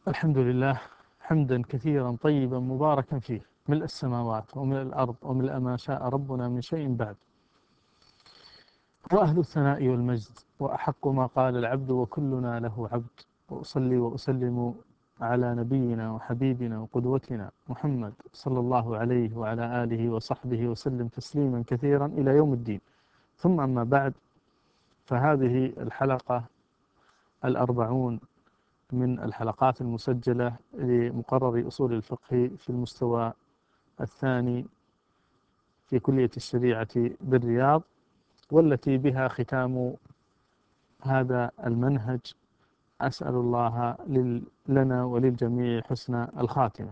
الحمد لله حمدا كثيرا طيبا مباركا فيه، ملء السماوات وملء الأرض وملء ما شاء ربنا من شيء بعد. وأهل الثناء والمجد وأحق ما قال العبد وكلنا له عبد. وأصلي وأسلم على نبينا وحبيبنا وقدوتنا محمد صلى الله عليه وعلى آله وصحبه وسلم تسليما كثيرا إلى يوم الدين. ثم أما بعد، فهذه الحلقة 40 من الحلقات المسجلة لمقرر أصول الفقه في المستوى الثاني في كلية الشريعة بالرياض، والتي بها ختام هذا المنهج. أسأل الله لنا وللجميع حسن الخاتمة.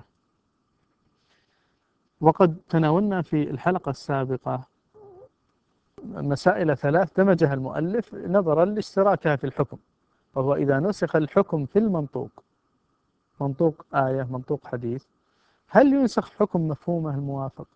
وقد تناولنا في الحلقة السابقة مسائل 3 دمجها المؤلف نظرا لاشتراكها في الحكم، وهو إذا نسخ الحكم في المنطوق، منطوق آية منطوق حديث، هل ينسخ حكم مفهومه الموافق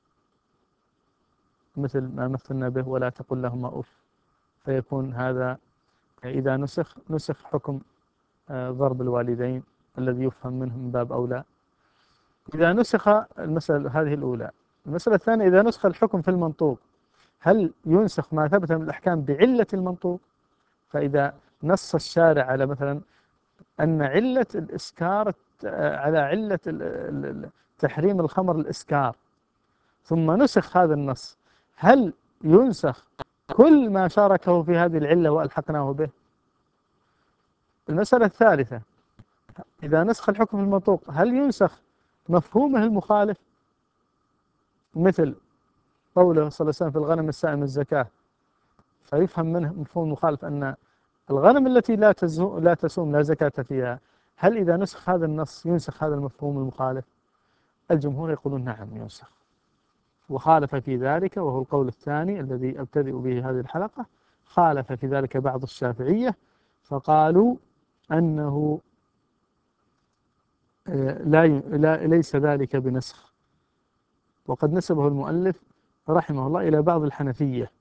مثل ما مثلنا به ولا تقل لهما أف، فيكون هذا إذا نسخ حكم ضرب الوالدين الذي يفهم منه من باب أولى. إذا نسخ المسألة هذه الأولى. المسألة الثانية، إذا نسخ الحكم في المنطوق، هل ينسخ ما ثبت من الأحكام بعلة المنطوق؟ فإذا نص الشارع على مثلا أن علة الإسكار على علة تحريم الخمر الإسكار، ثم نسخ هذا النص، هل ينسخ كل ما شاركه في هذه العلة وألحقناه به؟ المسألة الثالثة، إذا نسخ الحكم في المنطوق، هل ينسخ مفهومه المخالف؟ مثل قوله صلى الله عليه وسلم في الغنم السائم الزكاة، فيفهم منه مفهوم مخالف أن الغنم التي لا تسوم لا زكاة فيها. هل إذا نسخ هذا النص ينسخ هذا المفهوم المخالف؟ الجمهور يقولون نعم ينسخ. وخالف في ذلك، وهو القول الثاني الذي أبتدئ به هذه الحلقة، خالف في ذلك بعض الشافعية فقالوا أنه ليس ذلك بنسخ. وقد نسبه المؤلف رحمه الله إلى بعض الحنفية،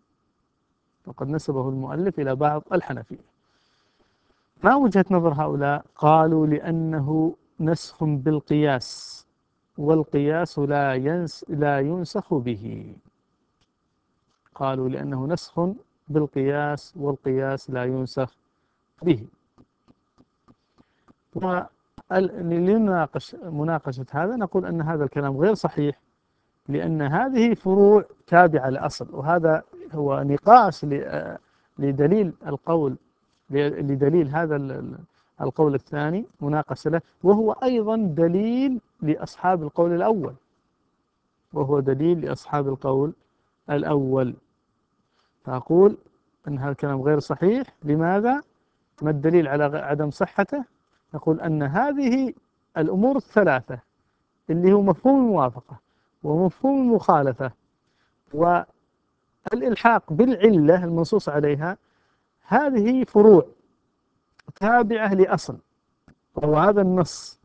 ما وجهة نظر هؤلاء؟ قالوا لأنه نسخ بالقياس، والقياس لا ينسخ به. قالوا لأنه نسخ بالقياس والقياس لا ينسخ به. ولنناقش مناقشة هذا نقول أن هذا الكلام غير صحيح، لأن هذه فروع تابعة لأصل، وهذا هو نقاش لدليل القول، لدليل هذا القول الثاني، مناقشة له، وهو أيضا دليل لأصحاب القول الأول، فأقول أن هذا الكلام غير صحيح. لماذا؟ ما الدليل على عدم صحته؟ نقول أن هذه الأمور الثلاثة، اللي هو مفهوم الموافقة ومفهوم المخالفة والإلحاق بالعلة المنصوص عليها، هذه فروع تابعة لأصل، وهو هذا النص.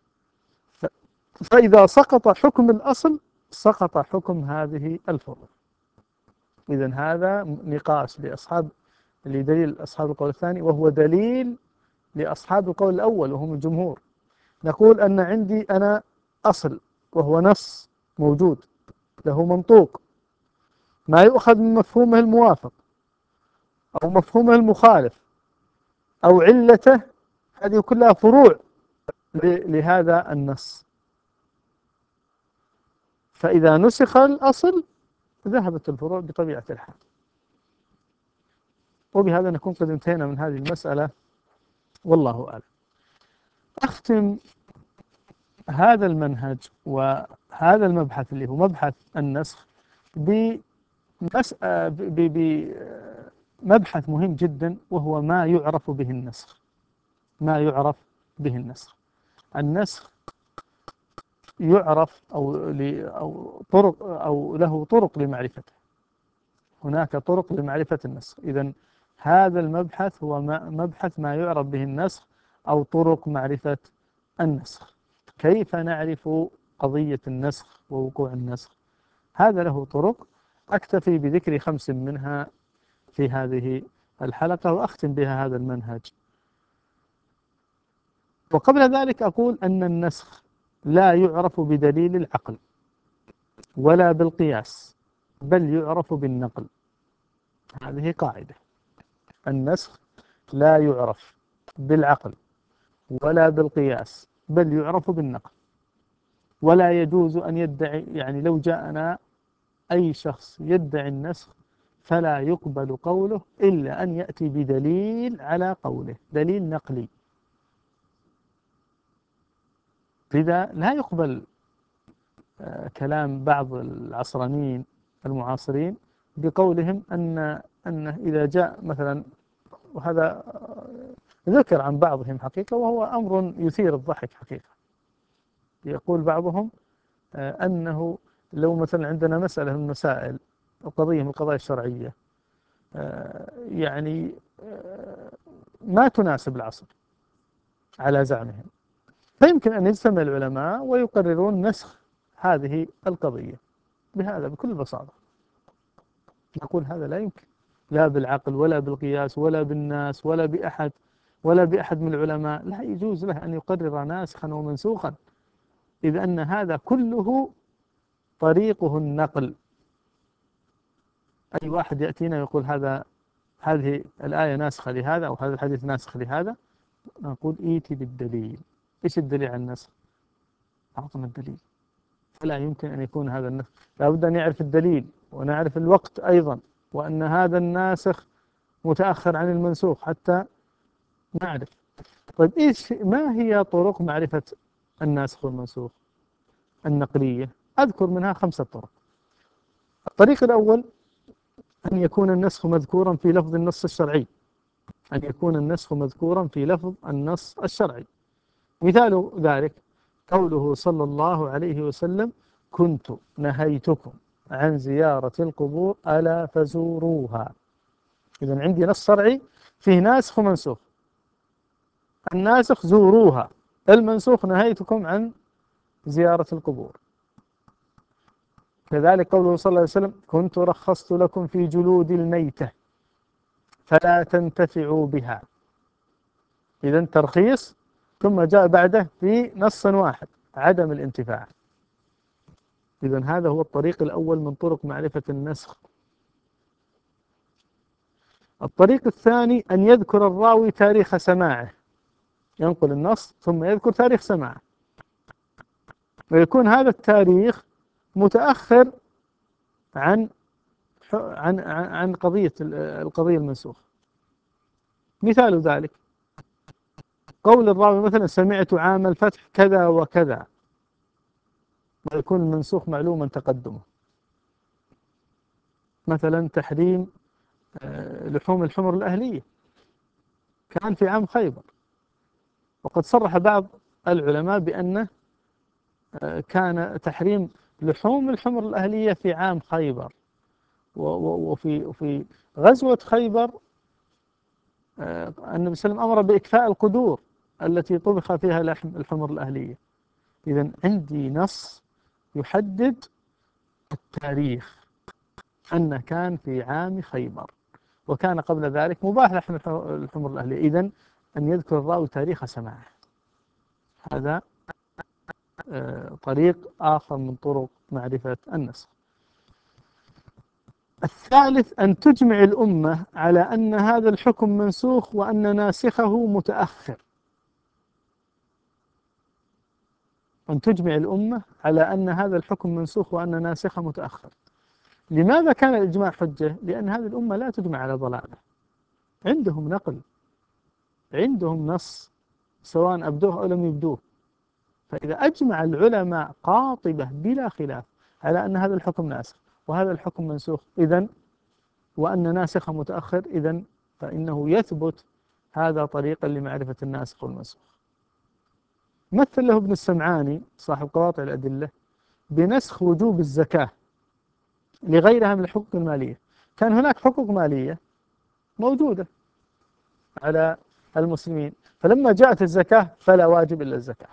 فإذا سقط حكم الأصل سقط حكم هذه الفروع. إذن هذا نقاش لدليل أصحاب القول الثاني، وهو دليل لأصحاب القول الأول وهم الجمهور. نقول أن عندي أنا أصل، وهو نص موجود له منطوق، ما يؤخذ من مفهومه الموافق أو مفهومه المخالف أو علته، هذه كلها فروع لهذا النص. فإذا نسخ الأصل ذهبت الفروع بطبيعة الحال. وبهذا نكون قد انتهينا من هذه المسألة، والله أعلم. أختم هذا المنهج وهذا المبحث اللي هو مبحث النسخ بمبحث مهم جدا، وهو ما يعرف به النسخ. النسخ يعرف أو طرق، أو له طرق لمعرفته. هناك طرق لمعرفة النسخ. إذن هذا المبحث هو مبحث ما يعرف به النسخ أو طرق معرفة النسخ. كيف نعرف قضية النسخ ووقوع النسخ؟ هذا له طرق، أكتفي بذكر 5 منها في هذه الحلقة وأختم بها هذا المنهج. وقبل ذلك أقول أن النسخ لا يعرف بدليل العقل ولا بالقياس، بل يعرف بالنقل. هذه قاعدة: النسخ لا يعرف بالعقل ولا بالقياس، بل يعرف بالنقل. ولا يجوز أن يدعي، يعني لو جاءنا أي شخص يدعي النسخ فلا يقبل قوله إلا أن يأتي بدليل على قوله، دليل نقلي. لذا لا يقبل كلام بعض العصرانيين المعاصرين بقولهم أن إذا جاء مثلا، وهذا ذكر عن بعضهم حقيقة وهو أمر يثير الضحك حقيقة. يقول بعضهم أنه لو مثلا عندنا مسألة من مسائل قضية من القضايا الشرعية يعني ما تناسب العصر على زعمهم، فيمكن أن يجتمع العلماء ويقررون نسخ هذه القضية بهذا بكل بساطة. نقول هذا لا يمكن، لا بالعقل ولا بالقياس ولا بالناس ولا بأحد من العلماء. لا يجوز له أن يقرر ناسخا ومنسوخا، إذ أن هذا كله طريقه النقل. أي واحد يأتينا يقول هذه الآية ناسخة لهذا أو هذا الحديث ناسخ لهذا، نقول إيتي بالدليل. إيش الدليل على النسخ؟ أعطنا الدليل. فلا يمكن أن يكون هذا النسخ، لا بد أن يعرف الدليل ونعرف الوقت أيضا، وأن هذا الناسخ متأخر عن المنسوخ حتى نعرف. طيب ما هي طرق معرفة الناسخ والمنسوخ النقلية؟ أذكر منها 5 طرق. الطريق الأول أن يكون النسخ مذكورا في لفظ النص الشرعي، أن يكون النسخ مذكورا في لفظ النص الشرعي. مثال ذلك قوله صلى الله عليه وسلم: كنت نهيتكم عن زيارة القبور ألا فزوروها. إذن عندي نص شرعي فيه ناسخ ومنسوخ. الناسخ زوروها، المنسوخ نهيتكم عن زيارة القبور. كذلك قوله صلى الله عليه وسلم: كنت رخصت لكم في جلود الميتة فلا تنتفعوا بها. إذن ترخيص ثم جاء بعده في نص واحد عدم الانتفاع. إذن هذا هو الطريق الأول من طرق معرفة النسخ. الطريق الثاني أن يذكر الراوي تاريخ سماعه، ينقل النص ثم يذكر تاريخ سماعه، ويكون هذا التاريخ متأخر عن القضية المنسوخة. مثال ذلك قول الراوي مثلا: سمعت عام الفتح كذا وكذا، ويكون المنسوخ معلوما تقدمه. مثلا تحريم لحوم الحمر الأهلية كان في عام خيبر، وقد صرح بعض العلماء بأنه كان تحريم لحوم الحمر الأهلية في عام خيبر. وفي غزوة خيبر النبي صلى الله عليه وسلم أمر بإكفاء القدور التي طبخ فيها لحم الحمر الأهلية. إذن عندي نص يحدد التاريخ أنه كان في عام خيبر، وكان قبل ذلك مباح لحم الحمر الأهلية. إذن أن يذكر الراوي تاريخ سماعه، هذا طريق آخر من طرق معرفة النسخ. الثالث أن تجمع الأمة على أن هذا الحكم منسوخ وأن ناسخه متأخر. أن تجمع الأمة على أن هذا الحكم منسوخ وأن ناسخه متأخر. لماذا كان الإجماع حجة؟ لأن هذه الأمة لا تجمع على ضلالة، عندهم نقل، عندهم نص سواء أبدوه أو لم يبدوه. فإذا أجمع العلماء قاطبة بلا خلاف على أن هذا الحكم ناسخ وهذا الحكم منسوخ إذن، وأن ناسخ متأخر إذن، فإنه يثبت هذا طريقا لمعرفة الناسخ والمنسوخ. مثل له ابن السمعاني صاحب قواطع الأدلة بنسخ وجوب الزكاة لغيرها من الحقوق المالية. كان هناك حقوق مالية موجودة على المسلمين، فلما جاءت الزكاة فلا واجب إلا الزكاة،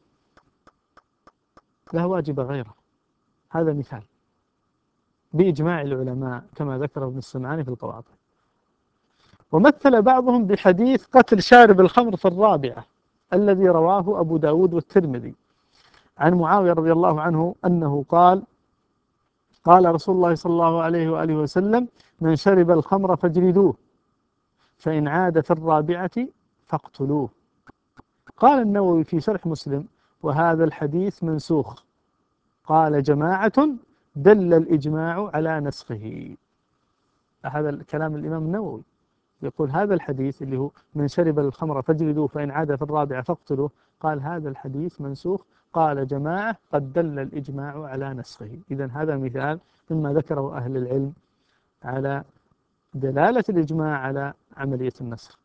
لا واجب غيره. هذا مثال بإجماع العلماء كما ذكر ابن السمعاني في القواطع. ومثل بعضهم بحديث قتل شارب الخمر في الرابعة، الذي رواه أبو داود والترمذي عن معاوية رضي الله عنه أنه قال: قال رسول الله صلى الله عليه وآله وسلم: من شرب الخمر فاجلدوه، فإن عاد في الرابعة فاقتلوه. قال النووي في شرح مسلم: وهذا الحديث منسوخ. قال جماعة: دل الإجماع على نسخه. هذا الكلام الإمام النووي يقول هذا الحديث اللي هو من شرب الخمر فاجلدوه فإن عاد في الرابعة فاقتلوه، قال هذا الحديث منسوخ. قال جماعة: قد دل الإجماع على نسخه. إذن هذا مثال مما ذكره أهل العلم على دلالة الإجماع على عملية النسخ.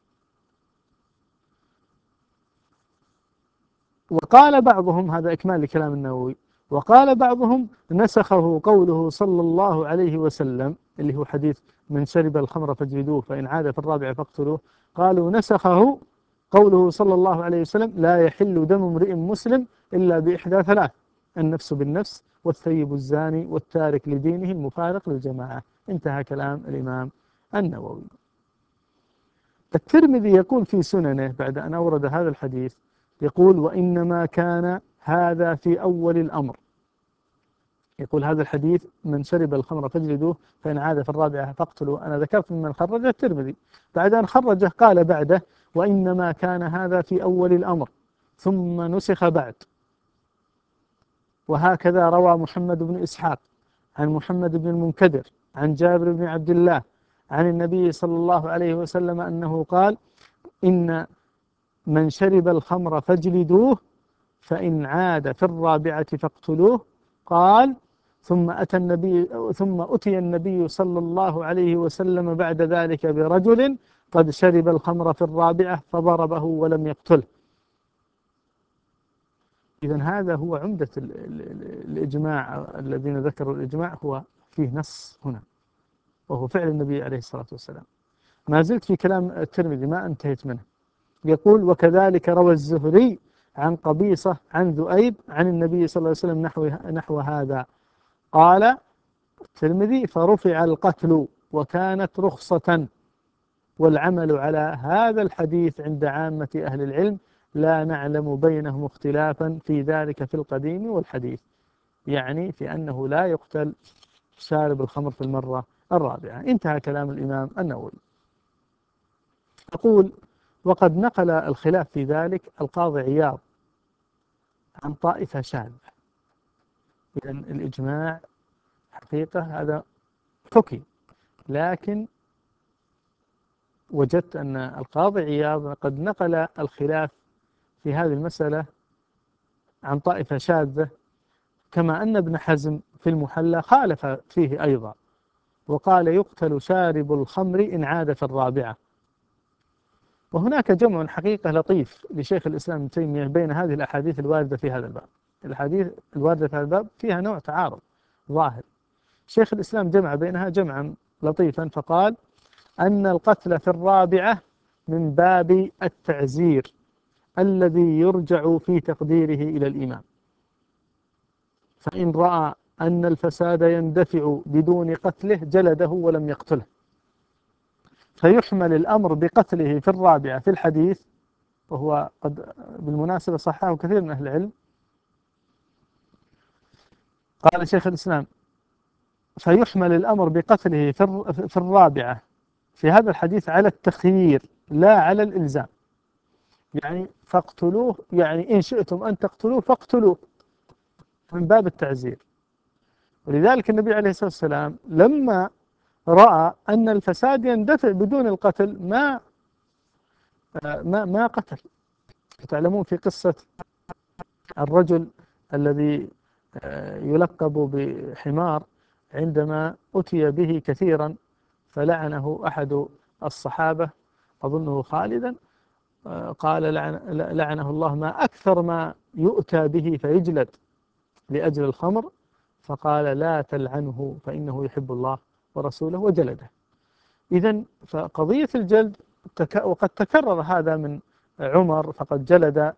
وقال بعضهم، هذا إكمال لكلام النووي، وقال بعضهم: نسخه قوله صلى الله عليه وسلم اللي هو حديث من شرب الخمر فاجلدوه فإن عاد في الرابعة فاقتلوه. قالوا نسخه قوله صلى الله عليه وسلم: لا يحل دم امرئ مسلم إلا بإحدى ثلاث: النفس بالنفس، والثيب الزاني، والتارك لدينه المفارق للجماعة. انتهى كلام الإمام النووي. الترمذي يقول في سننه بعد أن أورد هذا الحديث، يقول: وإنما كان هذا في أول الأمر. يقول هذا الحديث من شرب الخمر فاجلدوه فإن عاد في الرابعة فاقتلوا، أنا ذكرت ممن خرجه الترمذي. بعد أن خرجه قال بعده: وإنما كان هذا في أول الأمر ثم نسخ بعد. وهكذا روى محمد بن إسحاق عن محمد بن المنكدر عن جابر بن عبد الله عن النبي صلى الله عليه وسلم أنه قال: إن من شرب الخمر فاجلدوه فإن عاد في الرابعة فاقتلوه. قال: ثم أتي النبي صلى الله عليه وسلم بعد ذلك برجل قد شرب الخمر في الرابعة فضربه ولم يقتله. إذن هذا هو عمدة الإجماع. الذين ذكروا الإجماع هو فيه نص هنا، وهو فعل النبي عليه الصلاة والسلام. ما زلت في كلام الترمذي ما انتهيت منه. يقول: وكذلك روى الزهري عن قبيصة عن ذؤيب عن النبي صلى الله عليه وسلم نحو هذا. قال الترمذي: فرفع القتل وكانت رخصة. والعمل على هذا الحديث عند عامة أهل العلم، لا نعلم بينهم اختلافا في ذلك في القديم والحديث، يعني في أنه لا يقتل شارب الخمر في المرة الرابعة. انتهى كلام الإمام النووي. أقول: وقد نقل الخلاف في ذلك القاضي عياض عن طائفة شاذة. إذن الإجماع حقيقة هذا حكي، لكن وجدت أن القاضي عياض قد نقل الخلاف في هذه المسألة عن طائفة شاذة، كما أن ابن حزم في المحلى خالف فيه أيضا، وقال: يقتل شارب الخمر إن عاد في الرابعة. وهناك جمع حقيقة لطيف لشيخ الإسلام ابن تيمية بين هذه الأحاديث الواردة في هذا الباب. الأحاديث الواردة في هذا الباب فيها نوع تعارض ظاهر. شيخ الإسلام جمع بينها جمعا لطيفا، فقال: أن القتل في الرابعة من باب التعزير الذي يرجع في تقديره إلى الإمام، فإن رأى أن الفساد يندفع بدون قتله جلده ولم يقتله. فيحمل الأمر بقتله في الرابعة في الحديث، وهو قد بالمناسبة صححه كثير من أهل العلم. قال شيخ الإسلام: فيحمل الأمر بقتله في الرابعة في هذا الحديث على التخيير لا على الإلزام، يعني فاقتلوه، يعني إن شئتم أن تقتلوه فاقتلوه، من باب التعزير. ولذلك النبي عليه الصلاة والسلام لما رأى أن الفساد يندفع بدون القتل ما قتل. تعلمون في قصة الرجل الذي يلقب بحمار، عندما أتي به كثيرا فلعنه أحد الصحابة أظنه خالدا، قال: لعنه الله، ما أكثر ما يؤتى به فيجلد لأجل الخمر. فقال: لا تلعنه فإنه يحب الله ورسوله، وجلده. إذن فقضية الجلد، وقد تكرر هذا من عمر، فقد جلد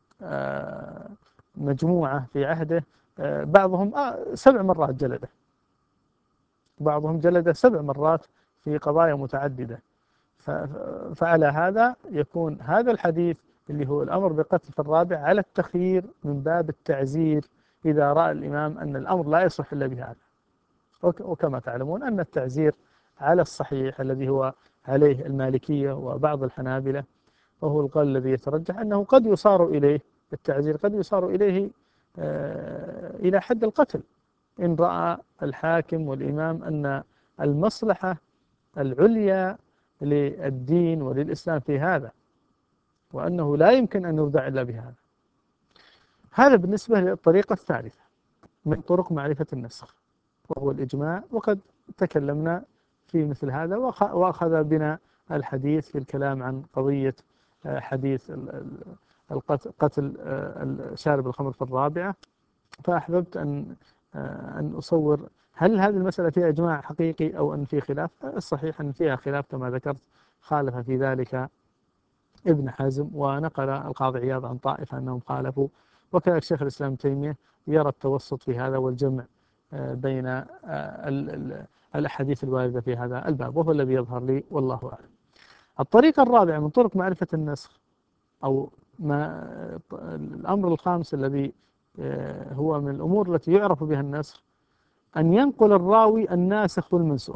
مجموعة في عهده، بعضهم 7 مرات جلده، بعضهم جلد 7 مرات في قضايا متعددة. فعلى هذا يكون هذا الحديث اللي هو الأمر بقتل في الرابع على التخيير من باب التعزير إذا رأى الإمام أن الأمر لا يصح إلا بهذا. وكما تعلمون أن التعزير على الصحيح الذي هو عليه المالكية وبعض الحنابلة، وهو القول الذي يترجح أنه قد يصار إليه التعزير، قد يصار إليه إلى حد القتل إن رأى الحاكم والإمام أن المصلحة العليا للدين وللإسلام في هذا، وأنه لا يمكن أن يردع إلا بهذا. هذا بالنسبة للطريقة الثالثة من طرق معرفة النسخ، وهو الإجماع. وقد تكلمنا في مثل هذا، وأخذ بنا الحديث في الكلام عن قضية حديث قتل شارب الخمر في الرابعة. فأحببت أن أصور هل هذه المسألة فيها إجماع حقيقي أو أن في خلاف. الصحيح أن فيها خلاف كما ذكرت، خالف في ذلك ابن حزم، ونقل القاضي عياض عن طائفة أنهم خالفوا، وكذلك شيخ الإسلام ابن تيمية يرى التوسط في هذا والجمع بين الأحاديث الواردة في هذا الباب، وهو الذي يظهر لي والله أعلم. الطريقة الرابعة من طرق معرفة النسخ، أو ما الأمر الخامس الذي هو من الأمور التي يعرف بها النسخ، أن ينقل الراوي الناسخ والمنسوخ.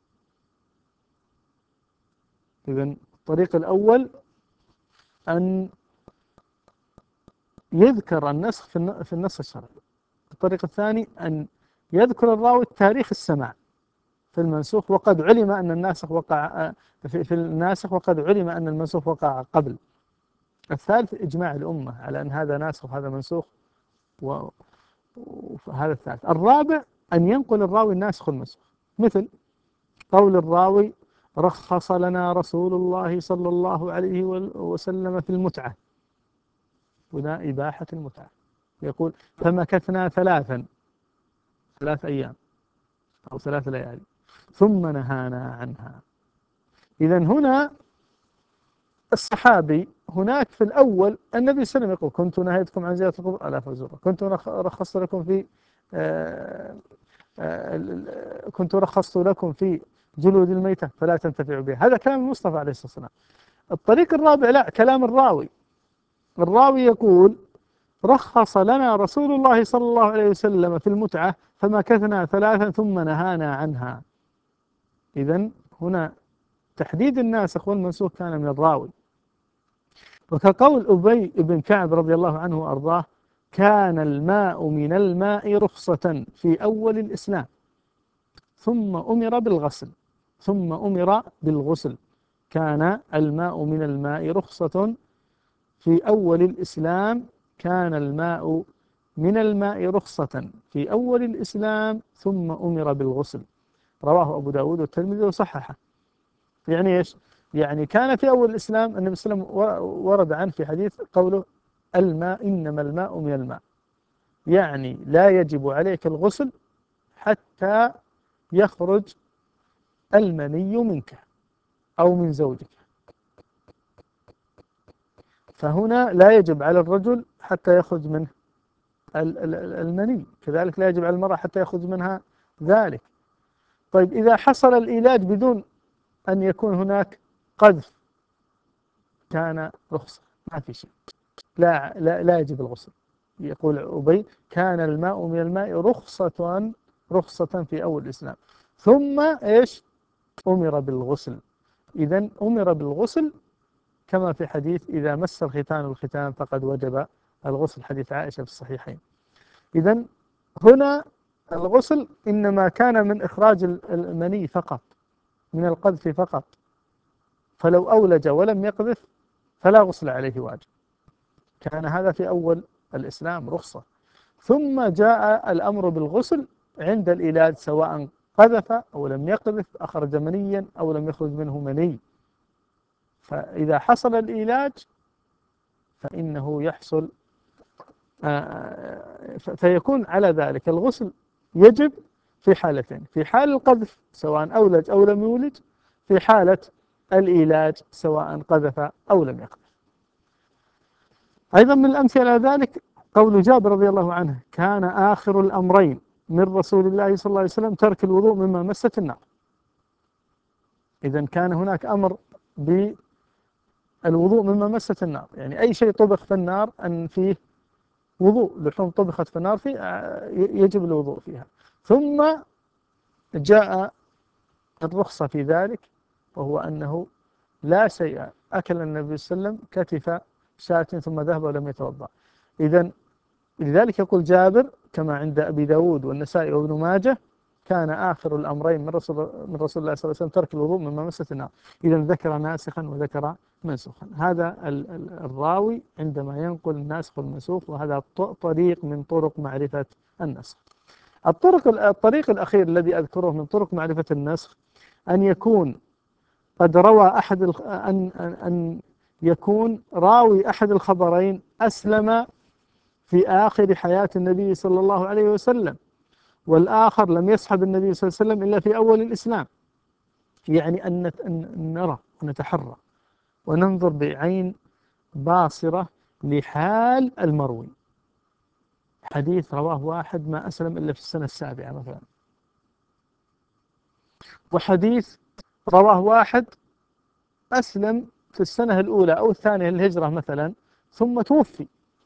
إذن الطريق الأول أن يذكر النسخ في النص الشرعي. الطريق الثاني أن يذكر الراوي تاريخ السماع في المنسوخ، وقد علم أن الناسخ وقع في الناسخ، وقد علم أن المنسوخ وقع قبل. الثالث إجماع الأمة على أن هذا ناسخ وهذا منسوخ، وهذا الثالث. الرابع أن ينقل الراوي الناسخ والمنسوخ، مثل قول الراوي: رخص لنا رسول الله صلى الله عليه وسلم في المتعة. هنا إباحة المتعة. يقول: فمكثنا 3 أيام أو 3 ليالي ثم نهانا عنها. إذن هنا الصحابي هناك في الأول النبي صلى الله عليه وسلم يقول: كنت نهيتكم عن زيارة القبور ألا فزورها، كنت رخصت لكم في جلود الميتة فلا تنتفعوا بها. هذا كلام المصطفى عليه الصلاة والسلام. الطريق الرابع لا، كلام الراوي. الراوي يقول: رخص لنا رسول الله صلى الله عليه وسلم في المتعة فمكثنا 3 ثم نهانا عنها. إذن هنا تحديد الناسخ والمنسوخ كان من الراوي. وكقول أبي بن كعب رضي الله عنه وأرضاه: كان الماء من الماء رخصة في أول الإسلام ثم أمر بالغسل. كان الماء من الماء رخصة في أول الإسلام كان الماء من الماء رخصة في أول الإسلام ثم أمر بالغسل. رواه أبو داود والترمذي وصححه. يعني إيش؟ يعني كان في أول الإسلام النبي صلى الله عليه وسلم ورد عنه في حديث قوله: الماء إنما الماء من الماء، يعني لا يجب عليك الغسل حتى يخرج المني منك أو من زوجك. فهنا لا يجب على الرجل حتى يخرج منه المني، كذلك لا يجب على المرأة حتى يخرج منها ذلك. طيب إذا حصل العلاج بدون أن يكون هناك قذف كان رخصة، ما في شيء، لا يجب الغسل. يقول أبي: كان الماء من الماء رخصة في أول الإسلام ثم إيش؟ أمر بالغسل. إذن أمر بالغسل كما في حديث: إذا مس الختان الختان فقد وجب الغسل، حديث عائشة في الصحيحين. إذن هنا الغسل إنما كان من إخراج المني فقط، من القذف فقط. فلو أولج ولم يقذف فلا غسل عليه واجب. كان هذا في أول الإسلام رخصة. ثم جاء الأمر بالغسل عند الإيلاد، سواء قذف أو لم يقذف، أخرج منيا أو لم يخرج منه مني. فإذا حصل الإيلاج فإنه يحصل فيكون على ذلك الغسل يجب في حالتين: في حال القذف سواء أولج أو لم يولج، في حالة الإيلاج سواء قذف أو لم يقذف. أيضا من الأمثلة على ذلك قول جابر رضي الله عنه: كان آخر الأمرين من رسول الله صلى الله عليه وسلم ترك الوضوء مما مست النار. إذن كان هناك أمر الوضوء مما مست النار، يعني أي شيء طبخ في النار أن فيه وضوء، لحوم طبخت في النار في يجب الوضوء فيها. ثم جاء الرخصة في ذلك، وهو أنه لا شيء أكل النبي صلى الله عليه وسلم كتف شاة ثم ذهب ولم يتوضأ. إذن لذلك يقول جابر كما عند أبي داود والنسائي وابن ماجه: كان آخر الأمرين من رسول الله صلى الله عليه وسلم ترك الوضوء مما مست النار. إذا ذكر ناسخا وذكر منسوخا. هذا الراوي عندما ينقل الناسخ والمنسوخ، وهذا طريق من طرق معرفة النسخ. الطريق الأخير الذي أذكره من طرق معرفة النسخ أن يكون قد روى أن يكون راوي أحد الخبرين أسلم في آخر حياة النبي صلى الله عليه وسلم، والآخر لم يصحب النبي صلى الله عليه وسلم إلا في أول الإسلام. يعني أن نرى ونتحرى وننظر بعين باصرة لحال المروي. حديث رواه واحد ما أسلم إلا في السنة السابعة مثلا، وحديث رواه واحد أسلم في السنة الأولى أو الثانية للهجرة مثلا ثم توفي.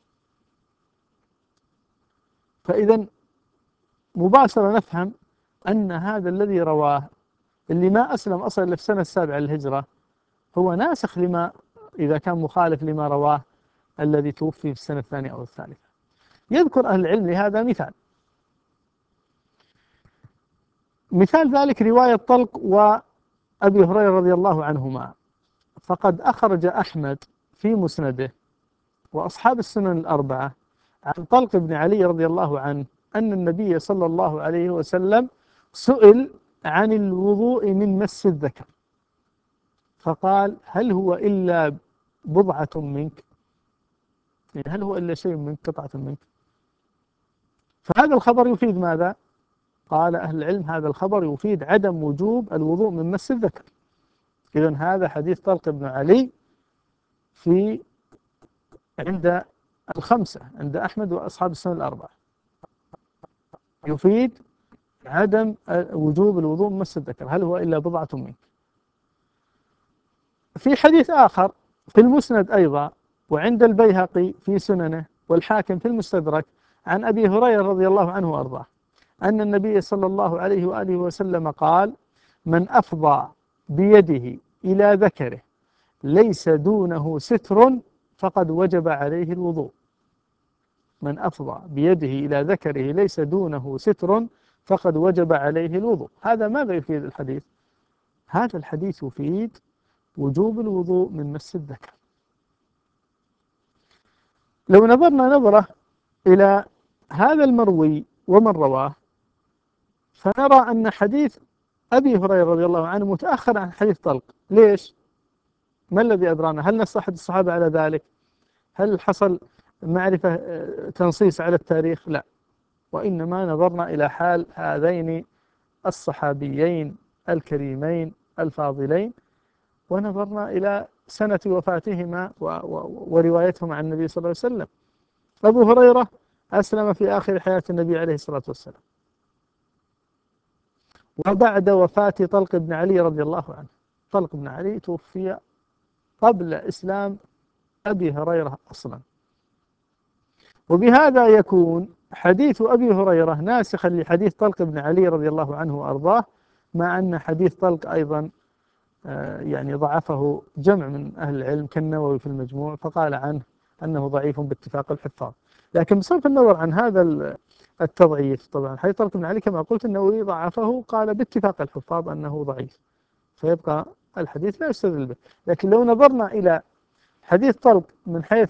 فإذا مباشرة نفهم أن هذا الذي رواه اللي ما أسلم أصلا إلا في السنة السابعة للهجرة هو ناسخ لما إذا كان مخالف لما رواه الذي توفي في السنة الثانية أو الثالثة. يذكر أهل العلم لهذا مثال ذلك رواية طلق وأبي هريرة رضي الله عنهما. فقد أخرج أحمد في مسنده وأصحاب السنن الأربعة عن طلق بن علي رضي الله عنه أن النبي صلى الله عليه وسلم سئل عن الوضوء من مس الذكر فقال: هل هو إلا بضعة منك؟ يعني هل هو إلا شيء منك، قطعة منك؟ فهذا الخبر يفيد ماذا؟ قال أهل العلم: هذا الخبر يفيد عدم وجوب الوضوء من مس الذكر. إذن هذا حديث طلق بن علي عند الخمسة، عند أحمد وأصحاب السنن الأربعة، يفيد عدم وجوب الوضوء من مس الذكر، هل هو إلا بضعة منك؟ في حديث آخر في المسند أيضا وعند البيهقي في سننه والحاكم في المستدرك عن أبي هريرة رضي الله عنه وأرضاه أن النبي صلى الله عليه وآله وسلم قال: من أفضى بيده إلى ذكره ليس دونه ستر فقد وجب عليه الوضوء. من أفضى بيده إلى ذكره ليس دونه ستر فقد وجب عليه الوضوء. هذا ماذا يفيد الحديث؟ هذا الحديث يفيد وجوب الوضوء من مس الذكر. لو نظرنا نظرة إلى هذا المروي ومن رواه فنرى أن حديث أبي هريرة رضي الله عنه متأخر عن حديث طلق. ليش؟ ما الذي أدرانا؟ هل نص أحد الصحابة على ذلك؟ هل حصل معرفة تنصيص على التاريخ؟ لا، وإنما نظرنا إلى حال هذين الصحابيين الكريمين الفاضلين، ونظرنا إلى سنة وفاتهما وروايتهم عن النبي صلى الله عليه وسلم. أبو هريرة أسلم في آخر حياة النبي عليه الصلاة والسلام، وبعد وفاة طلق بن علي رضي الله عنه. طلق بن علي توفي قبل إسلام أبي هريرة أصلا، وبهذا يكون حديث أبي هريرة ناسخا لحديث طلق بن علي رضي الله عنه وأرضاه، مع أن حديث طلق أيضا يعني ضعفه جمع من أهل العلم كالنووي في المجموع، فقال عنه أنه ضعيف باتفاق الحفاظ. لكن بصرف النظر عن هذا التضعيف، طبعا حديث طلق بن علي كما قلت النووي ضعفه، قال باتفاق الحفاظ أنه ضعيف، فيبقى الحديث لا يستدل به. لكن لو نظرنا إلى حديث طلق من حيث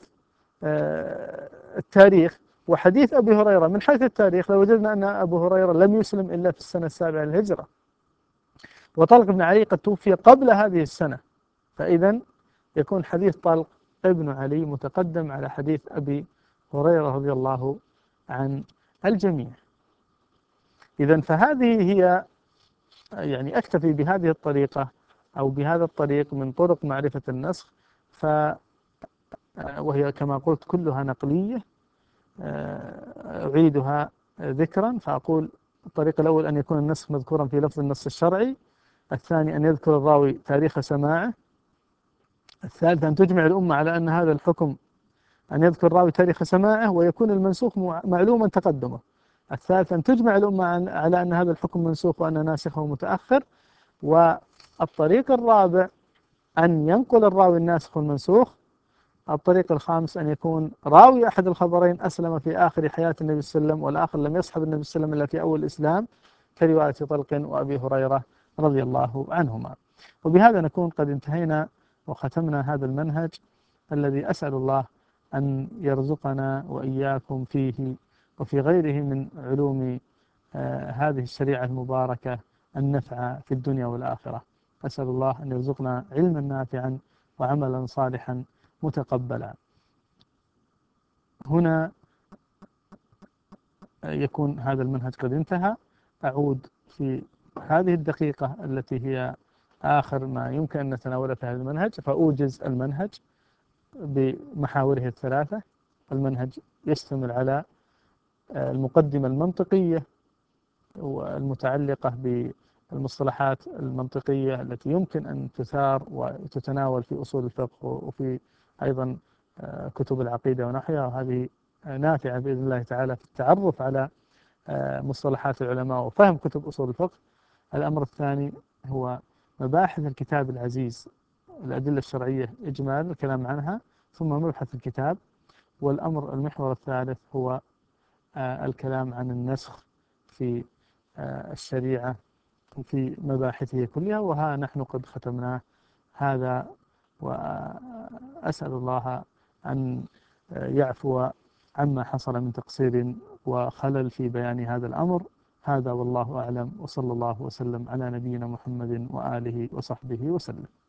التاريخ وحديث أبي هريرة من حيث التاريخ، لوجدنا أن أبو هريرة لم يسلم إلا في السنة السابعة للهجرة، وطلق بن علي قد توفي قبل هذه السنة، فإذا يكون حديث طلق ابن علي متقدم على حديث أبي هريرة رضي الله عن الجميع. إذا فهذه هي، يعني أكتفي بهذه الطريقة أو بهذا الطريق من طرق معرفة النسخ، وهي كما قلت كلها نقلية. أعيدها ذكرا فأقول: الطريق الأول أن يكون النسخ مذكورا في لفظ النص الشرعي، الثاني أن يذكر الراوي تاريخ سماعه، الثالث أن تجمع الأمة على أن هذا الحكم، أن يذكر راوي تاريخ سماعه ويكون المنسوخ معلوما تقدمه. الثالث أن تجمع الأمة على أن هذا الحكم منسوخ وأن ناسخه متأخر. والطريق الرابع أن ينقل الراوي الناسخ والمنسوخ. الطريق الخامس أن يكون راوي أحد الخبرين أسلم في آخر حياة النبي صلى الله عليه وسلم، والآخر لم يصحب النبي صلى الله عليه وسلم إلا في أول الإسلام، كرواية طلق وأبي هريرة رضي الله عنهما. وبهذا نكون قد انتهينا وختمنا هذا المنهج الذي أسأل الله أن يرزقنا وإياكم فيه وفي غيره من علوم هذه الشريعة المباركة النفع في الدنيا والآخرة. أسأل الله أن يرزقنا علما نافعا وعملا صالحا متقبلا. هنا يكون هذا المنهج قد انتهى. أعود في هذه الدقيقة التي هي آخر ما يمكن أن نتناوله في هذا المنهج، فأوجز المنهج بمحاوره الثلاثة. المنهج يشتمل على المقدمة المنطقية والمتعلقة بالمصطلحات المنطقية التي يمكن أن تثار وتتناول في أصول الفقه وفي أيضا كتب العقيدة ونحوها، وهذه نافعة بإذن الله تعالى في التعرف على مصطلحات العلماء وفهم كتب أصول الفقه. الأمر الثاني هو مباحث الكتاب العزيز، الأدلة الشرعية إجمال الكلام عنها، ثم مبحث الكتاب. المحور الثالث هو الكلام عن النسخ في الشريعة في مباحثه كلها، وها نحن قد ختمناه هذا. وأسأل الله أن يعفو عما حصل من تقصير وخلل في بيان هذا الأمر. هذا والله أعلم، وصلى الله وسلم على نبينا محمد وآله وصحبه وسلم.